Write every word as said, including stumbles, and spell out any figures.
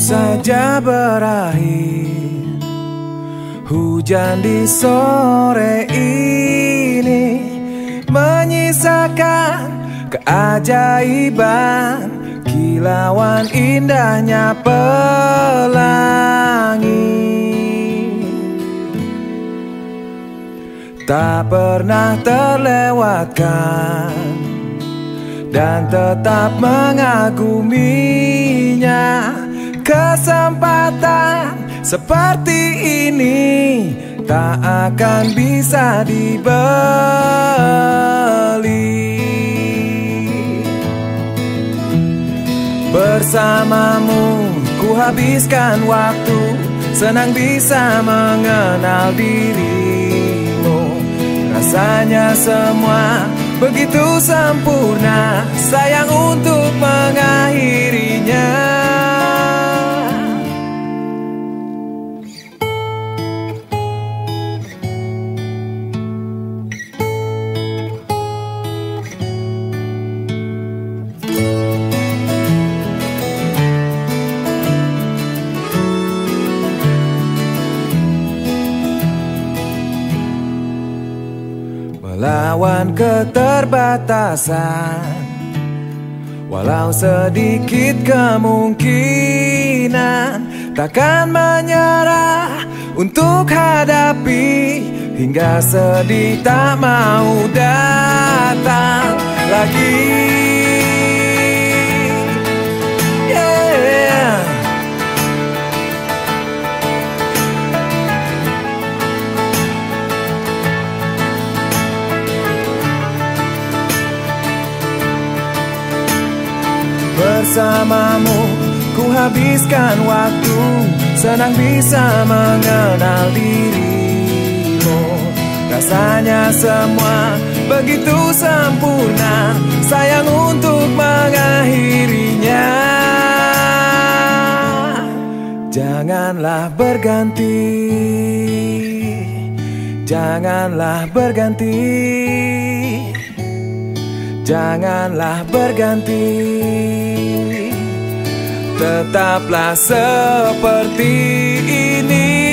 saja berakhir. Hujan di sore ini menyisakan keajaiban, kilauan indahnya pelangi. Tak pernah terlewatkan dan tetap mengaguminya. Kesempatan seperti ini tak akan bisa dibeli. Bersamamu ku habiskan waktu, senang bisa mengenal dirimu. Rasanya semua begitu sempurna, sayang untuk mengakhirinya. Melawan keterbatasan, walau sedikit kemungkinan, takkan menyerah untuk hadapi hingga sedih tak mau datang lagi. Bersamamu ku habiskan waktu, senang bisa mengenal dirimu. Rasanya semua begitu sempurna, sayang untuk mengakhirinya. Janganlah berganti, janganlah berganti, janganlah berganti. Tetaplah seperti ini.